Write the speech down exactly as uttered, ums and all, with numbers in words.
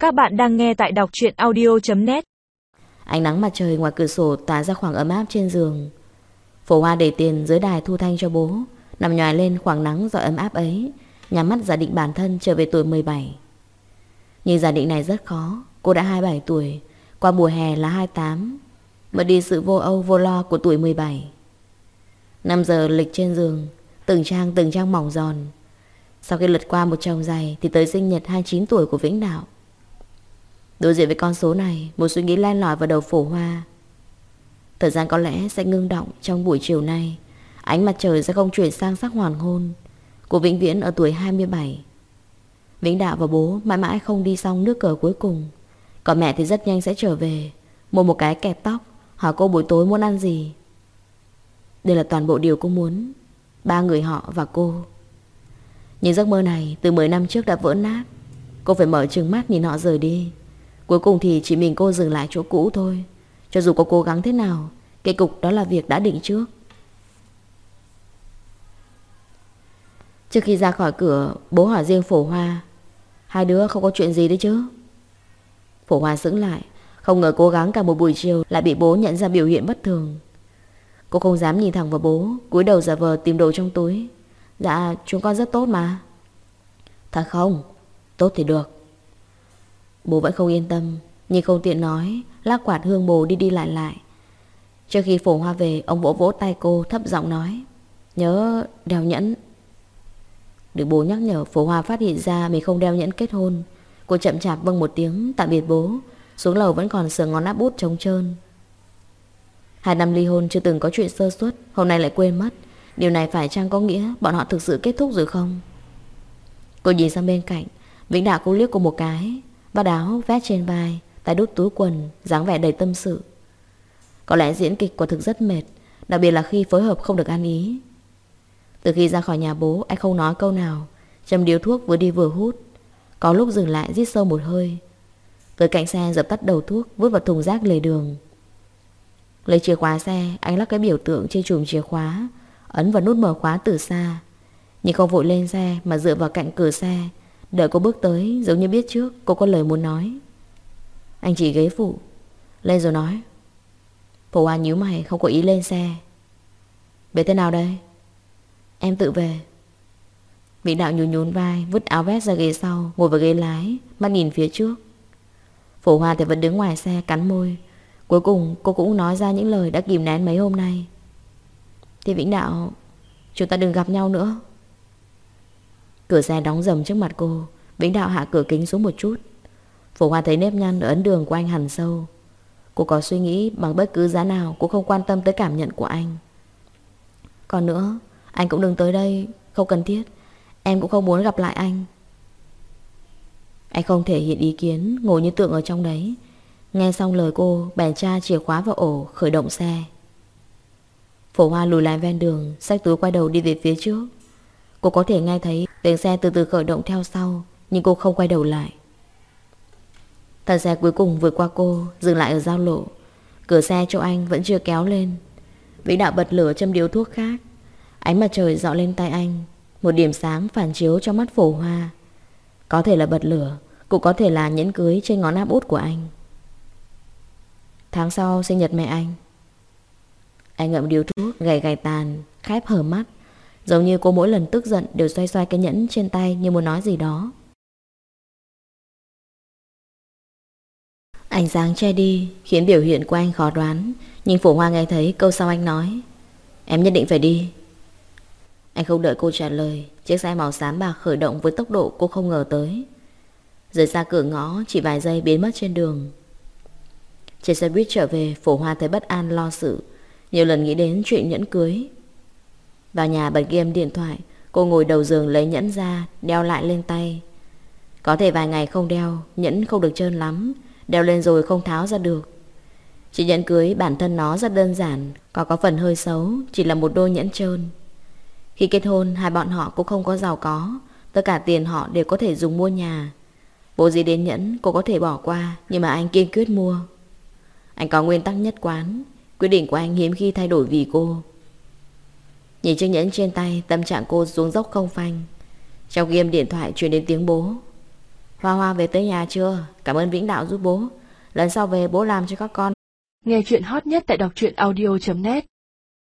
Các bạn đang nghe tại đọc truyện audio chấm net. Ánh nắng mặt trời ngoài cửa sổ tỏa ra khoảng ấm áp trên giường. Phổ Hoa để tiền dưới đài thu thanh cho bố, nằm nhoài lên khoảng nắng giỏi ấm áp ấy, nhắm mắt giả định bản thân trở về tuổi mười bảy. Nhưng giả định này rất khó. Cô đã hai mươi bảy tuổi, qua mùa hè là hai mươi tám, mất đi sự vô âu vô lo của tuổi mười bảy. Năm giờ lịch trên giường, từng trang từng trang mỏng giòn. Sau khi lật qua một chồng giày thì tới sinh nhật hai mươi chín tuổi của Vĩnh Đạo. Đối diện với con số này, một suy nghĩ len lỏi vào đầu Phổ Hoa. Thời gian có lẽ sẽ ngưng động trong buổi chiều nay. Ánh mặt trời sẽ không chuyển sang sắc hoàng hôn. Cô vĩnh viễn ở tuổi hai mươi bảy. Vĩnh Đạo và bố mãi mãi không đi xong nước cờ cuối cùng. Còn mẹ thì rất nhanh sẽ trở về, mua một cái kẹp tóc, hỏi cô buổi tối muốn ăn gì. Đây là toàn bộ điều cô muốn. Ba người họ và cô. Nhưng giấc mơ này từ mười năm trước đã vỡ nát. Cô phải mở trừng mắt nhìn họ rời đi. Cuối cùng thì chỉ mình cô dừng lại chỗ cũ thôi. Cho dù có cố gắng thế nào, kết cục đó là việc đã định trước. Trước khi ra khỏi cửa, bố hỏi riêng Phổ Hoa: hai đứa không có chuyện gì đấy chứ? Phổ Hoa sững lại. Không ngờ cố gắng cả một buổi chiều lại bị bố nhận ra biểu hiện bất thường. Cô không dám nhìn thẳng vào bố, cúi đầu giả vờ tìm đồ trong túi. Dạ chúng con rất tốt mà. Thật không? Tốt thì được. Bố vẫn không yên tâm, nhưng không tiện nói, lắc quạt hương bồ đi đi lại lại. Trước khi Phổ Hoa về, ông vỗ vỗ tay cô thấp giọng nói: nhớ đeo nhẫn. Được bố nhắc nhở, Phổ Hoa phát hiện ra mình không đeo nhẫn kết hôn. Cô chậm chạp vâng một tiếng tạm biệt bố, xuống lầu vẫn còn sờ ngón áp út trống trơn. Hai năm ly hôn chưa từng có chuyện sơ suất, hôm nay lại quên mất. Điều này phải chăng có nghĩa bọn họ thực sự kết thúc rồi không? Cô nhìn sang bên cạnh. Vĩnh Đạo cũng liếc cô một cái. Vạt áo vét trên vai, tay đút túi quần, dáng vẻ đầy tâm sự. Có lẽ diễn kịch quả thực rất mệt, đặc biệt là khi phối hợp không được ăn ý. Từ khi ra khỏi nhà bố, anh không nói câu nào, châm điếu thuốc vừa đi vừa hút. Có lúc dừng lại rít sâu một hơi. Tới cạnh xe dập tắt đầu thuốc, vứt vào thùng rác lề đường. Lấy chìa khóa xe, anh lắc cái biểu tượng trên chùm chìa khóa, ấn vào nút mở khóa từ xa. Nhưng không vội lên xe mà dựa vào cạnh cửa xe, đợi cô bước tới, giống như biết trước cô có lời muốn nói. Anh chỉ ghế phụ. Lên rồi nói. Phổ Hoa nhíu mày không có ý lên xe. Về thế nào đây? Em tự về. Vĩnh Đạo nhún nhún vai, vứt áo vest ra ghế sau, ngồi vào ghế lái, mắt nhìn phía trước. Phổ Hoa thì vẫn đứng ngoài xe cắn môi. Cuối cùng cô cũng nói ra những lời đã kìm nén mấy hôm nay. Thì Vĩnh Đạo, chúng ta đừng gặp nhau nữa. Cửa xe đóng dầm trước mặt cô. Vĩnh Đạo hạ cửa kính xuống một chút. Phổ Hoa thấy nếp nhăn ở ấn đường của anh hằn sâu. Cô có suy nghĩ bằng bất cứ giá nào cũng không quan tâm tới cảm nhận của anh. Còn nữa, anh cũng đừng tới đây, không cần thiết. Em cũng không muốn gặp lại anh. Anh không thể hiện ý kiến, ngồi như tượng ở trong đấy. Nghe xong lời cô, bèn tra chìa khóa vào ổ, khởi động xe. Phổ Hoa lùi lại ven đường, xách túi quay đầu đi về phía trước. Cô có thể nghe thấy tiếng xe từ từ khởi động theo sau, nhưng cô không quay đầu lại. Thân xe cuối cùng vượt qua cô, dừng lại ở giao lộ. Cửa xe chỗ anh vẫn chưa kéo lên. Vĩnh Đạo bật lửa châm điếu thuốc khác. Ánh mặt trời rọi lên tay anh, một điểm sáng phản chiếu trong mắt Phổ Hoa. Có thể là bật lửa, cũng có thể là nhẫn cưới trên ngón áp út của anh. Tháng sau sinh nhật mẹ anh. Anh ngậm điếu thuốc, gầy gầy tàn, khép hờ mắt, giống như cô mỗi lần tức giận đều xoay xoay cái nhẫn trên tay như muốn nói gì đó. Ánh sáng che đi khiến biểu hiện của anh khó đoán. Nhưng Phổ Hoa nghe thấy câu sau anh nói: em nhất định phải đi. Anh không đợi cô trả lời, chiếc xe màu xám bạc khởi động với tốc độ cô không ngờ tới. Rời xa cửa ngõ chỉ vài giây biến mất trên đường. Trên xe buýt trở về, Phổ Hoa thấy bất an lo sự, nhiều lần nghĩ đến chuyện nhẫn cưới. Vào nhà bật game điện thoại, cô ngồi đầu giường lấy nhẫn ra, đeo lại lên tay. Có thể vài ngày không đeo, nhẫn không được trơn lắm, đeo lên rồi không tháo ra được. Chiếc nhẫn cưới bản thân nó rất đơn giản, có có phần hơi xấu, chỉ là một đôi nhẫn trơn. Khi kết hôn, hai bọn họ cũng không có giàu có, tất cả tiền họ đều có thể dùng mua nhà. Bộ gì đến nhẫn cô có thể bỏ qua, nhưng mà anh kiên quyết mua. Anh có nguyên tắc nhất quán, quyết định của anh hiếm khi thay đổi vì cô. Nhìn chiếc nhẫn trên tay, tâm trạng cô xuống dốc không phanh. Trong game điện thoại truyền đến tiếng bố. Hoa Hoa về tới nhà chưa? Cảm ơn Vĩnh Đạo giúp bố. Lần sau về bố làm cho các con. Nghe chuyện hot nhất tại đọc truyện audio chấm net.